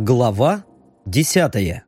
Глава 10.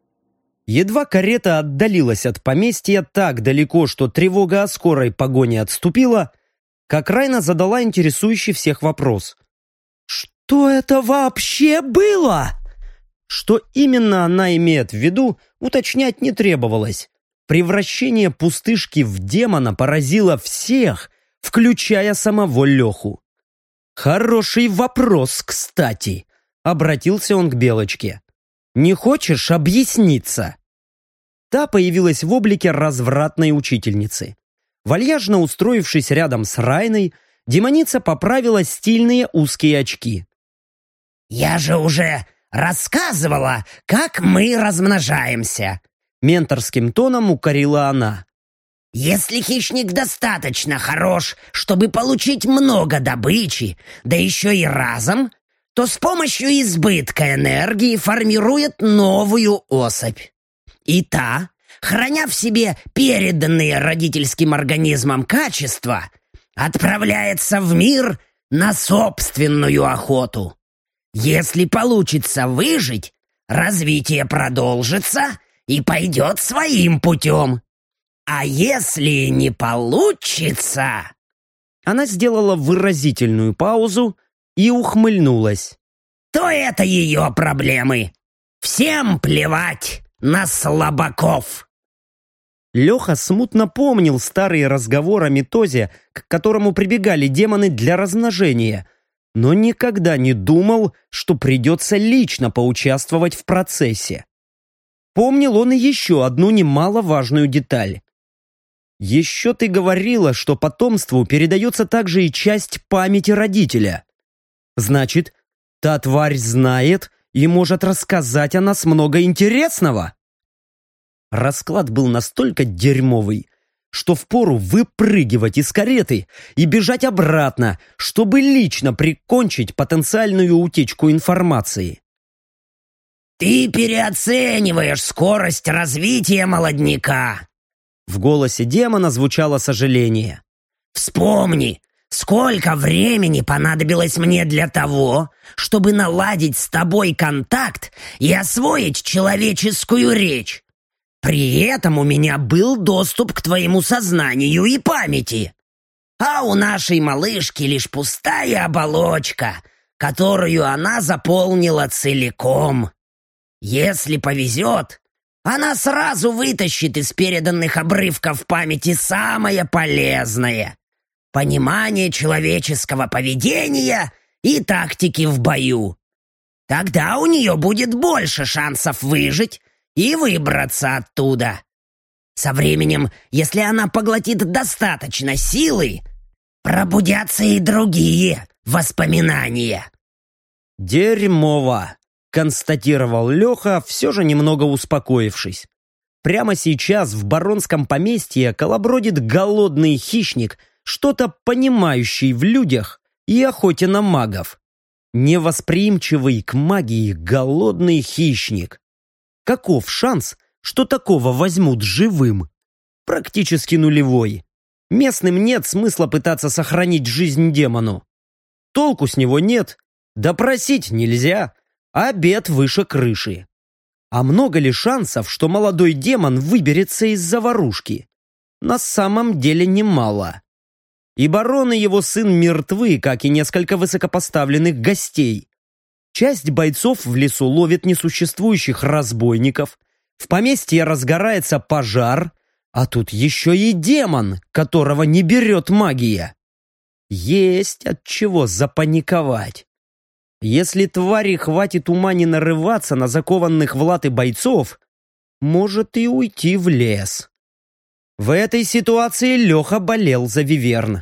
Едва карета отдалилась от поместья так далеко, что тревога о скорой погоне отступила, как Райна задала интересующий всех вопрос. «Что это вообще было?» Что именно она имеет в виду, уточнять не требовалось. Превращение пустышки в демона поразило всех, включая самого Леху. «Хороший вопрос, кстати», — обратился он к Белочке. «Не хочешь объясниться?» Та появилась в облике развратной учительницы. Вальяжно устроившись рядом с Райной, демоница поправила стильные узкие очки. «Я же уже рассказывала, как мы размножаемся», — менторским тоном укорила она. «Если хищник достаточно хорош, чтобы получить много добычи, да еще и разом, то с помощью избытка энергии формирует новую особь. И та, храня в себе переданные родительским организмом качества, отправляется в мир на собственную охоту. Если получится выжить, развитие продолжится и пойдет своим путем. А если не получится...» Она сделала выразительную паузу и ухмыльнулась. «То это ее проблемы. Всем плевать на слабаков». Леха смутно помнил старый разговор о митозе, к которому прибегали демоны для размножения, но никогда не думал, что придется лично поучаствовать в процессе. Помнил он и еще одну немаловажную деталь. «Еще ты говорила, что потомству передается также и часть памяти родителя. Значит, та тварь знает и может рассказать о нас много интересного». Расклад был настолько дерьмовый, что впору выпрыгивать из кареты и бежать обратно, чтобы лично прикончить потенциальную утечку информации. «Ты переоцениваешь скорость развития молодняка», — в голосе демона звучало сожаление. «Вспомни, сколько времени понадобилось мне для того, чтобы наладить с тобой контакт и освоить человеческую речь. При этом у меня был доступ к твоему сознанию и памяти. А у нашей малышки лишь пустая оболочка, которую она заполнила целиком. Если повезет, она сразу вытащит из переданных обрывков памяти самое полезное — понимание человеческого поведения и тактики в бою. Тогда у нее будет больше шансов выжить и выбраться оттуда. Со временем, если она поглотит достаточно силы, пробудятся и другие воспоминания». «Дерьмово», — констатировал Леха, все же немного успокоившись. Прямо сейчас в баронском поместье колобродит голодный хищник, что-то понимающий в людях и охоте на магов. Невосприимчивый к магии голодный хищник. Каков шанс, что такого возьмут живым? Практически нулевой. Местным нет смысла пытаться сохранить жизнь демону. Толку с него нет, допросить нельзя, обед выше крыши. А много ли шансов, что молодой демон выберется из заварушки? На самом деле немало. И барон и его сын мертвы, как и несколько высокопоставленных гостей. Часть бойцов в лесу ловит несуществующих разбойников, в поместье разгорается пожар, а тут еще и демон, которого не берет магия. Есть от чего запаниковать. Если твари хватит ума не нарываться на закованных в латы бойцов, может и уйти в лес. В этой ситуации Леха болел за Виверн.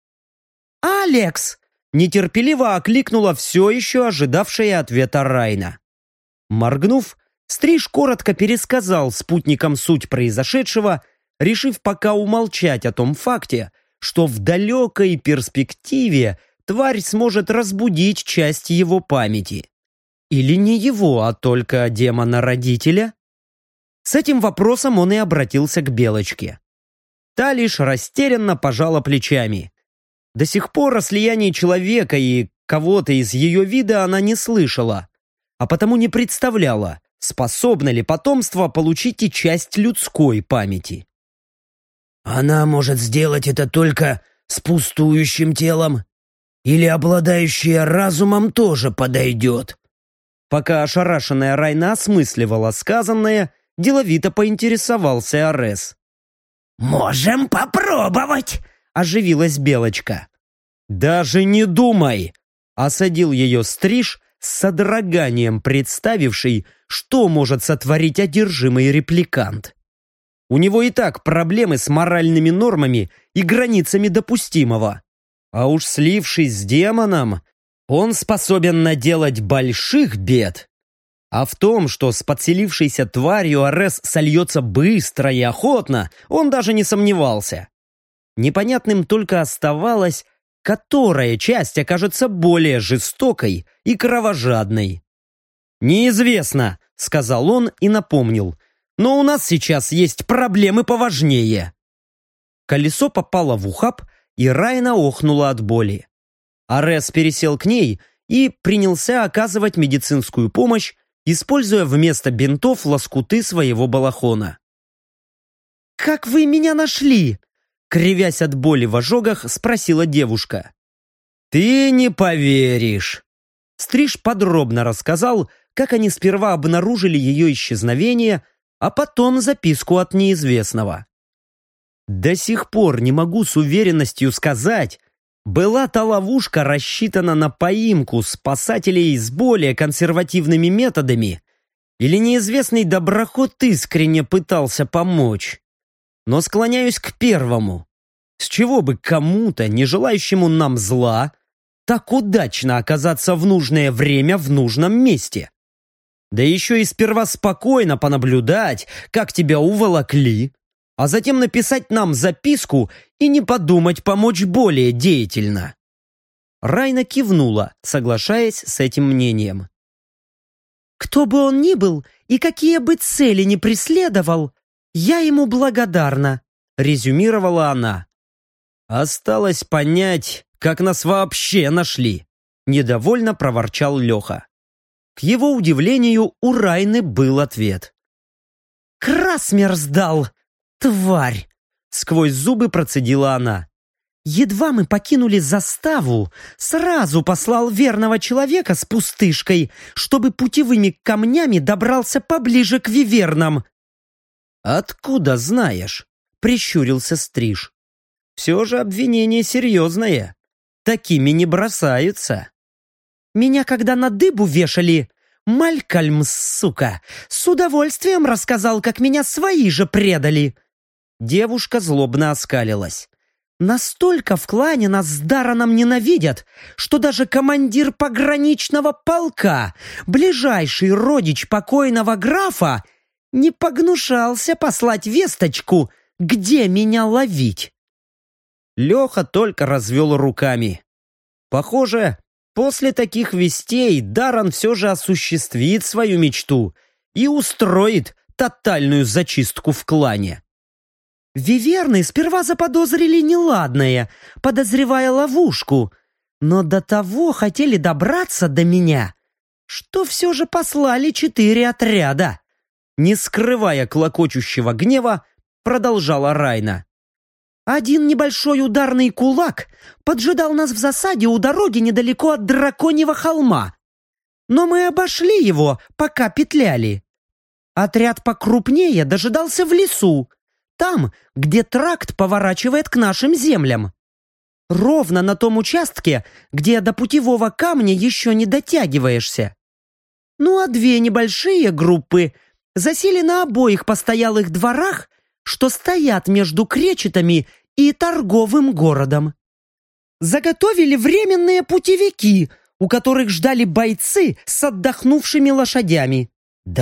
«Алекс!» — нетерпеливо окликнула все еще ожидавшая ответа Райна. Моргнув, Стриж коротко пересказал спутникам суть произошедшего, решив пока умолчать о том факте, что в далекой перспективе тварь сможет разбудить часть его памяти. Или не его, а только демона-родителя? С этим вопросом он и обратился к Белочке. Та лишь растерянно пожала плечами. До сих пор о слиянии человека и кого-то из ее вида она не слышала. а потому не представляла, способно ли потомство получить и часть людской памяти. «Она может сделать это только с пустующим телом? Или обладающая разумом тоже подойдет?» Пока ошарашенная Райна осмысливала сказанное, деловито поинтересовался Арес. «Можем попробовать!» — оживилась Белочка. «Даже не думай!» — осадил ее Стриж, с содроганием представивший, что может сотворить одержимый репликант. У него и так проблемы с моральными нормами и границами допустимого. А уж слившись с демоном, он способен наделать больших бед. А в том, что с подселившейся тварью Арес сольется быстро и охотно, он даже не сомневался. Непонятным только оставалось, которая часть окажется более жестокой и кровожадной. «Неизвестно», — сказал он и напомнил, «но у нас сейчас есть проблемы поважнее». Колесо попало в ухаб, и Райна охнула от боли. Арес пересел к ней и принялся оказывать медицинскую помощь, используя вместо бинтов лоскуты своего балахона. «Как вы меня нашли?» Кривясь от боли в ожогах, спросила девушка. «Ты не поверишь!» Стриж подробно рассказал, как они сперва обнаружили ее исчезновение, а потом записку от неизвестного. До сих пор не могу с уверенностью сказать, была та ловушка рассчитана на поимку спасателей с более консервативными методами, или неизвестный доброход искренне пытался помочь. Но склоняюсь к первому. С чего бы кому-то, не желающему нам зла, так удачно оказаться в нужное время в нужном месте? Да еще и сперва спокойно понаблюдать, как тебя уволокли, а затем написать нам записку и не подумать помочь более деятельно. Райна кивнула, соглашаясь с этим мнением. «Кто бы он ни был и какие бы цели ни преследовал, я ему благодарна», — резюмировала она. «Осталось понять, как нас вообще нашли», — недовольно проворчал Леха. К его удивлению, у Райны был ответ. «Красмер сдал, тварь!» — сквозь зубы процедила она. «Едва мы покинули заставу, сразу послал верного человека с пустышкой, чтобы путевыми камнями добрался поближе к вивернам». «Откуда знаешь?» — прищурился Стриж. «Все же обвинение серьезное. Такими не бросаются». «Меня когда на дыбу вешали, Малькольм, сука, с удовольствием рассказал, как меня свои же предали». Девушка злобно оскалилась. «Настолько в клане нас с Дараном ненавидят, что даже командир пограничного полка, ближайший родич покойного графа, не погнушался послать весточку, где меня ловить». Леха только развел руками. Похоже, после таких вестей Даран все же осуществит свою мечту и устроит тотальную зачистку в клане. Виверны сперва заподозрили неладное, подозревая ловушку, но до того хотели добраться до меня, что все же послали 4 отряда. Не скрывая клокочущего гнева, продолжала Райна. Один небольшой ударный кулак поджидал нас в засаде у дороги недалеко от Драконьего холма. Но мы обошли его, пока петляли. Отряд покрупнее дожидался в лесу, там, где тракт поворачивает к нашим землям. Ровно на том участке, где до путевого камня еще не дотягиваешься. Ну а 2 небольшие группы засели на обоих постоялых дворах, что стоят между кречетами и торговым городом. Заготовили временные путевики, у которых ждали бойцы с отдохнувшими лошадями.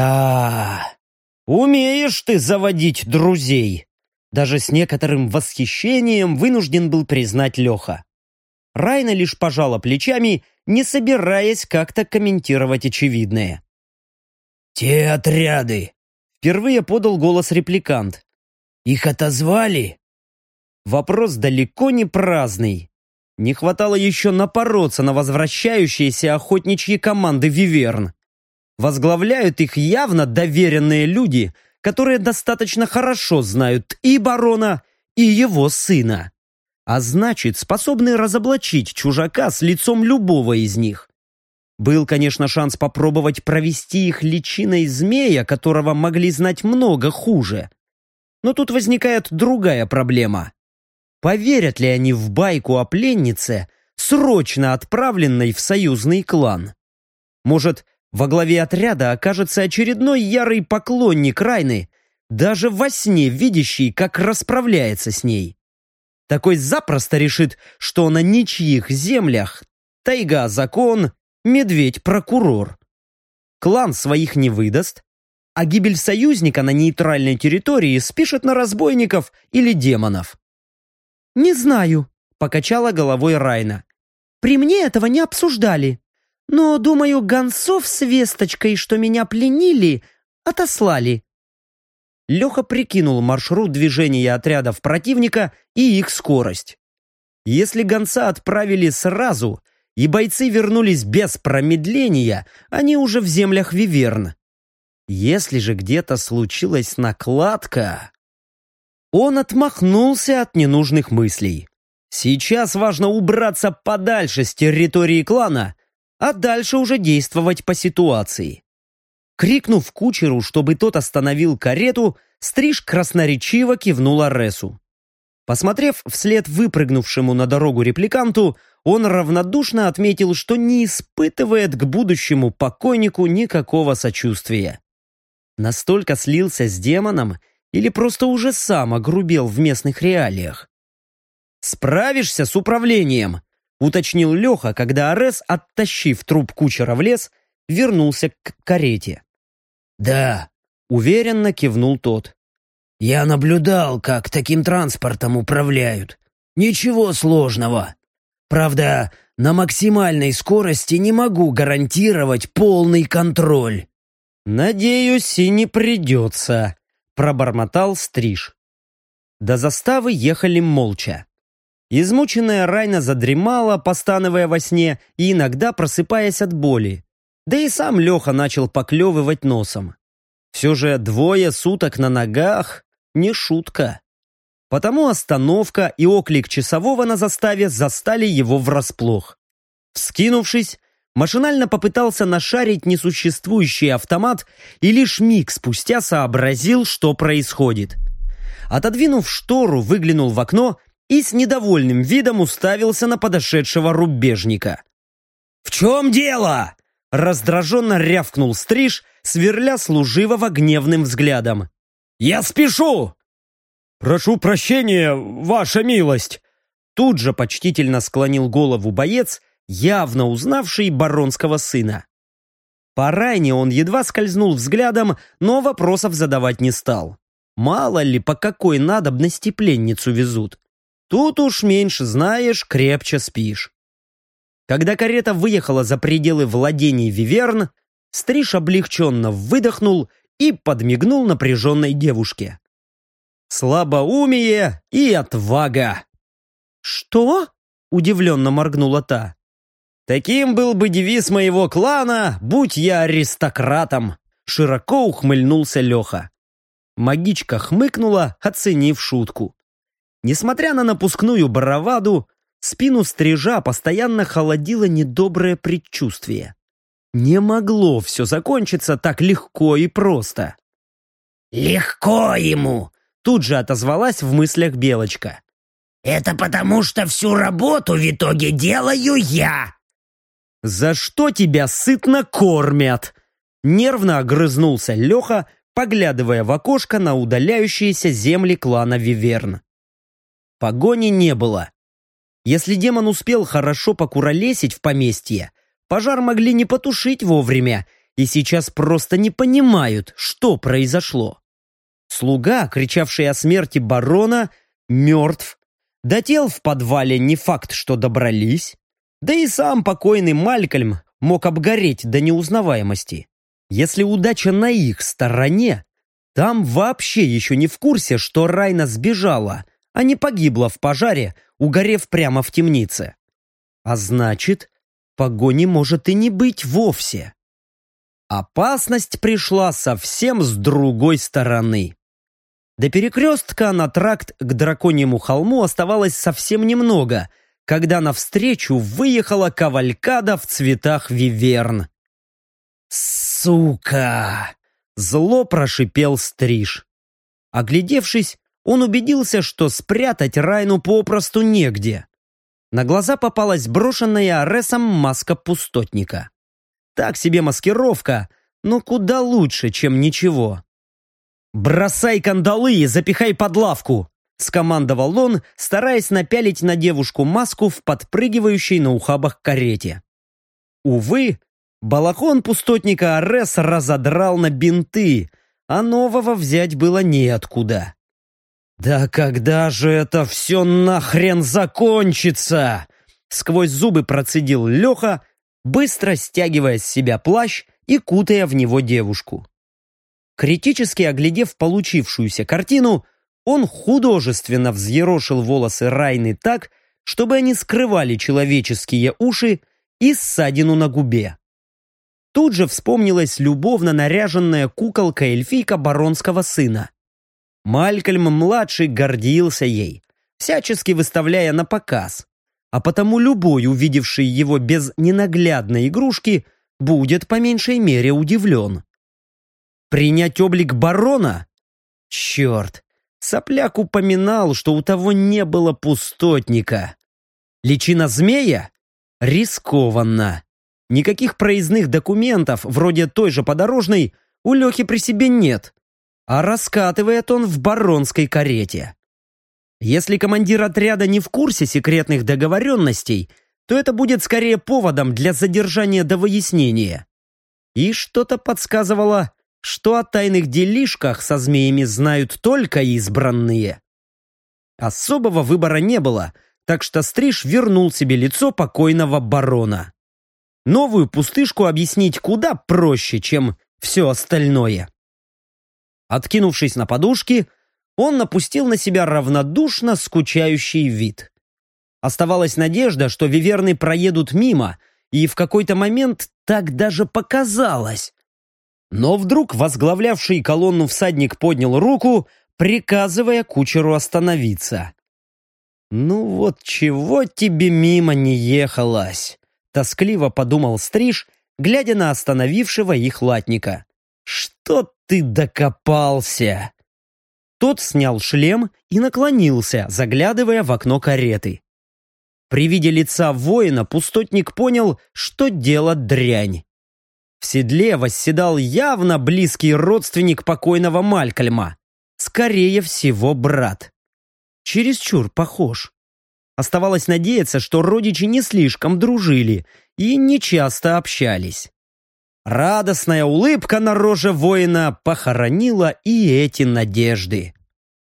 «Да, умеешь ты заводить друзей!» Даже с некоторым восхищением вынужден был признать Леха. Райна лишь пожала плечами, не собираясь как-то комментировать очевидное. «Те отряды!» — впервые подал голос репликант. «Их отозвали?» Вопрос далеко не праздный. Не хватало еще напороться на возвращающиеся охотничьи команды виверн. Возглавляют их явно доверенные люди, которые достаточно хорошо знают и барона, и его сына. А значит, способны разоблачить чужака с лицом любого из них. Был, конечно, шанс попробовать провести их личиной змея, которого могли знать много хуже. Но тут возникает другая проблема. Поверят ли они в байку о пленнице, срочно отправленной в союзный клан? Может, во главе отряда окажется очередной ярый поклонник Райны, даже во сне видящий, как расправляется с ней. Такой запросто решит, что на ничьих землях тайга закон, медведь прокурор. Клан своих не выдаст, а гибель союзника на нейтральной территории спишет на разбойников или демонов. «Не знаю», — покачала головой Райна. «При мне этого не обсуждали. Но, думаю, гонцов с весточкой, что меня пленили, отослали». Леха прикинул маршрут движения отрядов противника и их скорость. Если гонца отправили сразу, и бойцы вернулись без промедления, они уже в землях Виверн. Если же где-то случилась накладка... Он отмахнулся от ненужных мыслей. Сейчас важно убраться подальше с территории клана, а дальше уже действовать по ситуации. Крикнув кучеру, чтобы тот остановил карету, Стриж красноречиво кивнул Аресу. Посмотрев вслед выпрыгнувшему на дорогу репликанту, он равнодушно отметил, что не испытывает к будущему покойнику никакого сочувствия. Настолько слился с демоном или просто уже сам огрубел в местных реалиях? «Справишься с управлением?» — уточнил Леха, когда Арес, оттащив труп кучера в лес, вернулся к карете. «Да», — уверенно кивнул тот. «Я наблюдал, как таким транспортом управляют. Ничего сложного. Правда, на максимальной скорости не могу гарантировать полный контроль». «Надеюсь, и не придется», — пробормотал Стриж. До заставы ехали молча. Измученная Райна задремала, постановая во сне и иногда просыпаясь от боли. Да и сам Леха начал поклевывать носом. Все же 2 суток на ногах — не шутка. Потому остановка и оклик часового на заставе застали его врасплох. Вскинувшись, машинально попытался нашарить несуществующий автомат и лишь миг спустя сообразил, что происходит. Отодвинув штору, выглянул в окно и с недовольным видом уставился на подошедшего рубежника. «В чем дело?» — раздраженно рявкнул Стриж, сверля служивого гневным взглядом. «Я спешу!» «Прошу прощения, ваша милость!» Тут же почтительно склонил голову боец, явно узнавший баронского сына. По Райне он едва скользнул взглядом, но вопросов задавать не стал. Мало ли, по какой надобности пленницу везут. Тут уж меньше знаешь, крепче спишь. Когда карета выехала за пределы владений Виверн, Стриж облегченно выдохнул и подмигнул напряженной девушке. «Слабоумие и отвага!» «Что?» — удивленно моргнула та. «Таким был бы девиз моего клана, будь я аристократом!» Широко ухмыльнулся Леха. Магичка хмыкнула, оценив шутку. Несмотря на напускную браваду, спину Стрижа постоянно холодило недоброе предчувствие. Не могло все закончиться так легко и просто. «Легко ему!» — тут же отозвалась в мыслях Белочка. «Это потому, что всю работу в итоге делаю я!» «За что тебя сытно кормят?» — нервно огрызнулся Леха, поглядывая в окошко на удаляющиеся земли клана Виверн. Погони не было. Если демон успел хорошо покуролесить в поместье, пожар могли не потушить вовремя, и сейчас просто не понимают, что произошло. Слуга, кричавший о смерти барона, мертв. До тел в подвале не факт, что добрались. Да и сам покойный Малькольм мог обгореть до неузнаваемости. Если удача на их стороне, там вообще еще не в курсе, что Райна сбежала, а не погибла в пожаре, угорев прямо в темнице. А значит, погони может и не быть вовсе. Опасность пришла совсем с другой стороны. До перекрестка на тракт к Драконьему холму оставалось совсем немного, когда навстречу выехала кавалькада в цветах виверн. «Сука!» — зло прошипел Стриж. Оглядевшись, он убедился, что спрятать Райну попросту негде. На глаза попалась брошенная Аресом маска пустотника. Так себе маскировка, но куда лучше, чем ничего. «Бросай кандалы и запихай под лавку!» — скомандовал он, стараясь напялить на девушку маску в подпрыгивающей на ухабах карете. Увы, балахон пустотника Арес разодрал на бинты, а нового взять было неоткуда. «Да когда же это все нахрен закончится?» Сквозь зубы процедил Леха, быстро стягивая с себя плащ и кутая в него девушку. Критически оглядев получившуюся картину, он художественно взъерошил волосы Райны так, чтобы они скрывали человеческие уши и ссадину на губе. Тут же вспомнилась любовно наряженная куколка-эльфийка баронского сына. Малькольм-младший гордился ей, всячески выставляя на показ, а потому любой, увидевший его без ненаглядной игрушки, будет по меньшей мере удивлен. Принять облик барона? Черт, сопляк упоминал, что у того не было пустотника. Личина змея? Рискованно. Никаких проездных документов, вроде той же подорожной, у Лехи при себе нет, а раскатывает он в баронской карете. Если командир отряда не в курсе секретных договоренностей, то это будет скорее поводом для задержания до выяснения. И что-то подсказывало, что о тайных делишках со змеями знают только избранные. Особого выбора не было, так что Стриж вернул себе лицо покойного барона. Новую пустышку объяснить куда проще, чем все остальное. Откинувшись на подушки, он напустил на себя равнодушно скучающий вид. Оставалась надежда, что виверны проедут мимо, и в какой-то момент так даже показалось. Но вдруг возглавлявший колонну всадник поднял руку, приказывая кучеру остановиться. «Ну вот чего тебе мимо не ехалось?» — тоскливо подумал Стриж, глядя на остановившего их латника. «Что ты докопался?» Тот снял шлем и наклонился, заглядывая в окно кареты. При виде лица воина пустотник понял, что дело дрянь. В седле восседал явно близкий родственник покойного Малькольма, скорее всего, брат. Чересчур похож. Оставалось надеяться, что родичи не слишком дружили и не часто общались. Радостная улыбка на роже воина похоронила и эти надежды.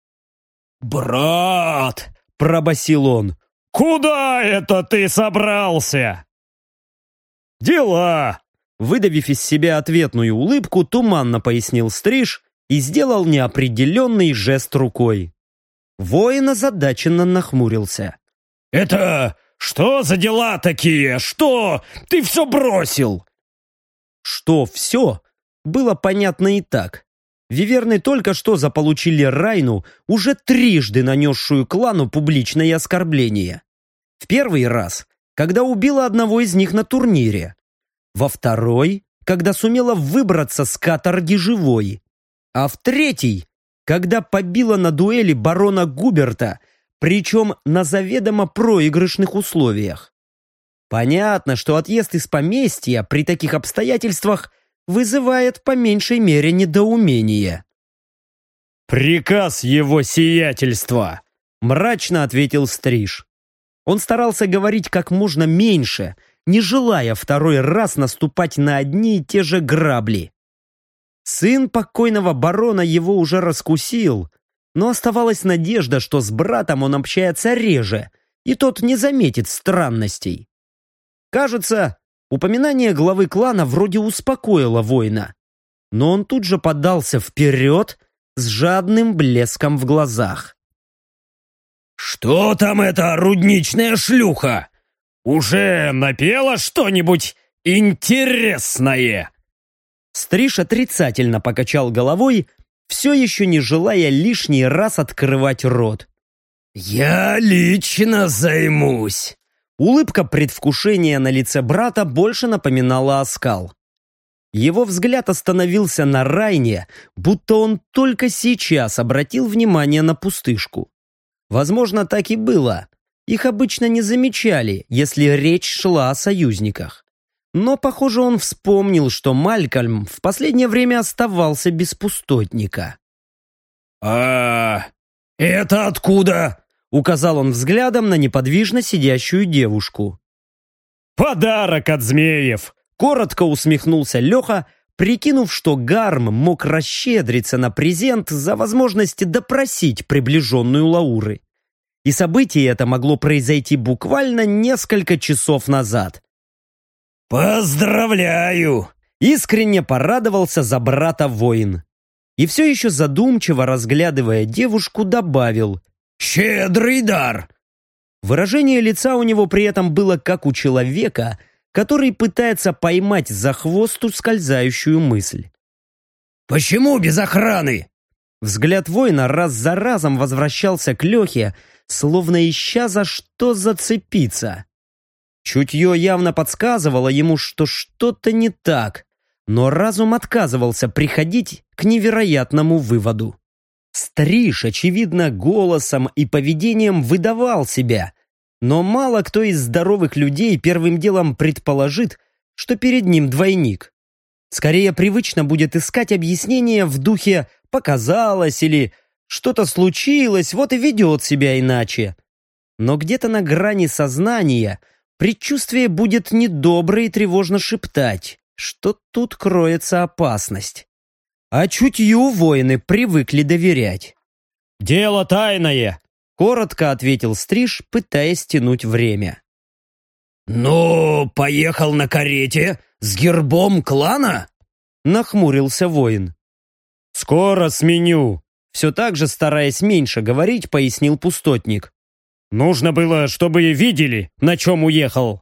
«Брат!» — пробасил он. «Куда это ты собрался?» «Дела!» — выдавив из себя ответную улыбку, туманно пояснил Стриж и сделал неопределенный жест рукой. Воин озадаченно нахмурился. «Это что за дела такие? Что? Ты все бросил?» Что все, было понятно и так. Виверны только что заполучили Райну, уже трижды нанесшую клану публичное оскорбление. В первый раз, когда убила одного из них на турнире. Во второй, когда сумела выбраться с каторги живой. А в третий, когда побила на дуэли барона Губерта, причем на заведомо проигрышных условиях. Понятно, что отъезд из поместья при таких обстоятельствах вызывает по меньшей мере недоумение. «Приказ его сиятельства!» — мрачно ответил Стриж. Он старался говорить как можно меньше, не желая второй раз наступать на одни и те же грабли. Сын покойного барона его уже раскусил, но оставалась надежда, что с братом он общается реже, и тот не заметит странностей. Кажется, упоминание главы клана вроде успокоило воина, но он тут же подался вперед с жадным блеском в глазах. «Что там эта рудничная шлюха? Уже напела что-нибудь интересное?» Стриж отрицательно покачал головой, все еще не желая лишний раз открывать рот. «Я лично займусь!» Улыбка предвкушения на лице брата больше напоминала оскал. Его взгляд остановился на Райне, будто он только сейчас обратил внимание на пустышку. Возможно, так и было. Их обычно не замечали, если речь шла о союзниках. Но, похоже, он вспомнил, что Малькольм в последнее время оставался без пустотника. «Это откуда?» — указал он взглядом на неподвижно сидящую девушку. «Подарок от змеев!» Коротко усмехнулся Леха, прикинув, что Гарм мог расщедриться на презент за возможность допросить приближенную Лауры. И событие это могло произойти буквально несколько часов назад. «Поздравляю!» Искренне порадовался за брата воин. И все еще задумчиво разглядывая девушку, добавил: «Щедрый дар!» Выражение лица у него при этом было как у человека, который пытается поймать за хвост ускользающую мысль. «Почему без охраны?» Взгляд воина раз за разом возвращался к Лехе, словно ища за что зацепиться. Чутье явно подсказывало ему, что что-то не так, но разум отказывался приходить к невероятному выводу. Стриж, очевидно, голосом и поведением выдавал себя, но мало кто из здоровых людей первым делом предположит, что перед ним двойник. Скорее привычно будет искать объяснение в духе «показалось» или «что-то случилось, вот и ведет себя иначе». Но где-то на грани сознания предчувствие будет недобро и тревожно шептать, что тут кроется опасность. А чутью воины привыкли доверять. «Дело тайное!» — коротко ответил Стриж, пытаясь тянуть время. «Ну, поехал на карете с гербом клана?» — нахмурился воин. «Скоро сменю!» — все так же, стараясь меньше говорить, пояснил пустотник. «Нужно было, чтобы видели, на чем уехал».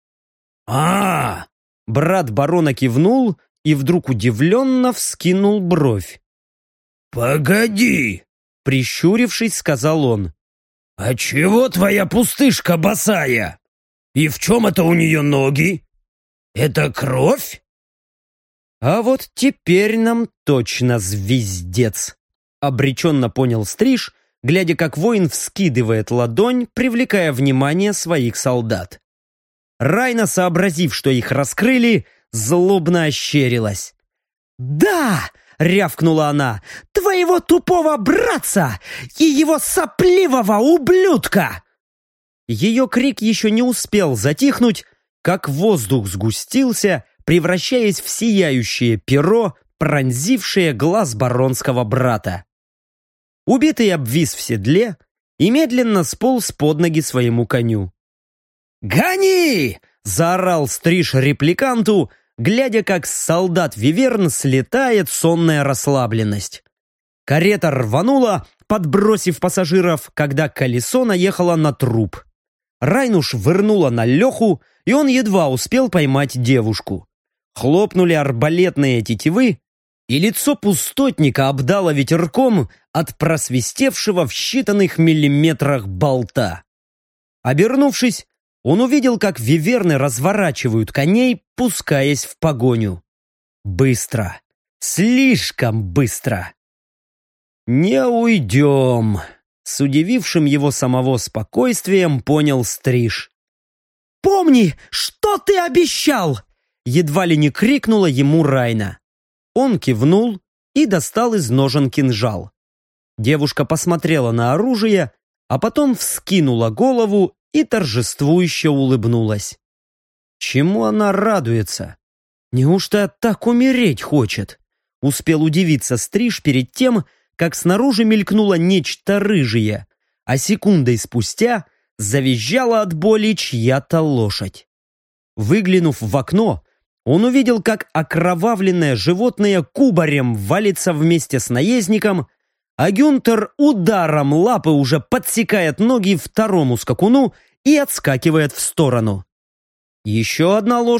Брат барона кивнул и вдруг удивленно вскинул бровь. «Погоди!» — прищурившись, сказал он. «А чего твоя пустышка босая? И в чем это у нее ноги? Это кровь?» «А вот теперь нам точно звездец», — обреченно понял Стриж, глядя, как воин вскидывает ладонь, привлекая внимание своих солдат. Райна, сообразив, что их раскрыли, злобно ощерилась. «Да!» — рявкнула она. «Твоего тупого братца и его сопливого ублюдка!» Ее крик еще не успел затихнуть, как воздух сгустился, превращаясь в сияющее перо, пронзившее глаз баронского брата. Убитый обвис в седле и медленно сполз под ноги своему коню. «Гони!» — заорал Стриж репликанту, глядя, как с солдат Виверн слетает сонная расслабленность. Карета рванула, подбросив пассажиров, когда колесо наехало на труп. Райнуш вырнула на Леху, и он едва успел поймать девушку. Хлопнули арбалетные тетивы, и лицо пустотника обдало ветерком от просвистевшего в считанных миллиметрах болта. Обернувшись, он увидел, как виверны разворачивают коней, пускаясь в погоню. Быстро. Слишком быстро. «Не уйдем», — с удивившим его самого спокойствием понял Стриж. «Помни, что ты обещал!» — едва ли не крикнула ему Райна. Он кивнул и достал из ножен кинжал. Девушка посмотрела на оружие, а потом вскинула голову и торжествующе улыбнулась. Чему она радуется? Неужто так умереть хочет? Успел удивиться Стриж перед тем, как снаружи мелькнуло нечто рыжее, а секундой спустя завизжала от боли чья-то лошадь. Выглянув в окно, он увидел, как окровавленное животное кубарем валится вместе с наездником, а Гюнтер ударом лапы уже подсекает ноги второму скакуну и отскакивает в сторону. Еще одна лошадь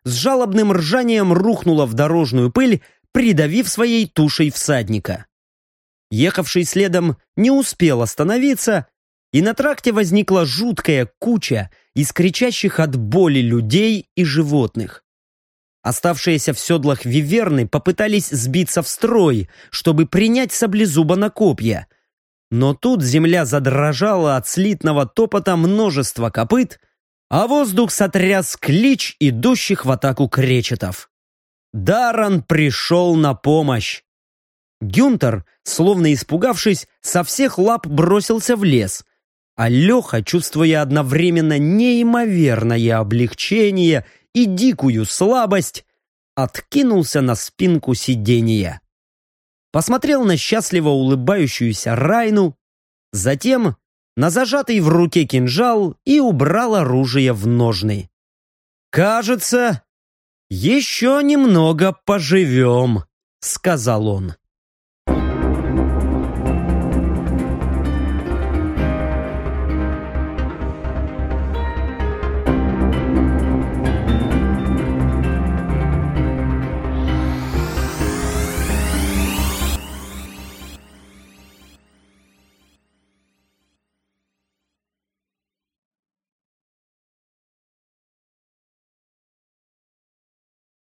с жалобным ржанием рухнула в дорожную пыль, придавив своей тушей всадника. Ехавший следом не успел остановиться, и на тракте возникла жуткая куча из кричащих от боли людей и животных. Оставшиеся в седлах виверны попытались сбиться в строй, чтобы принять саблезуба на копья. Но тут земля задрожала от слитного топота множества копыт, а воздух сотряс клич идущих в атаку кречетов. Даррен пришел на помощь. Гюнтер, словно испугавшись, со всех лап бросился в лес, а Леха, чувствуя одновременно неимоверное облегчение и дикую слабость, откинулся на спинку сиденья. Посмотрел на счастливо улыбающуюся Райну, затем на зажатый в руке кинжал и убрал оружие в ножны. «Кажется, еще немного поживем», — сказал он.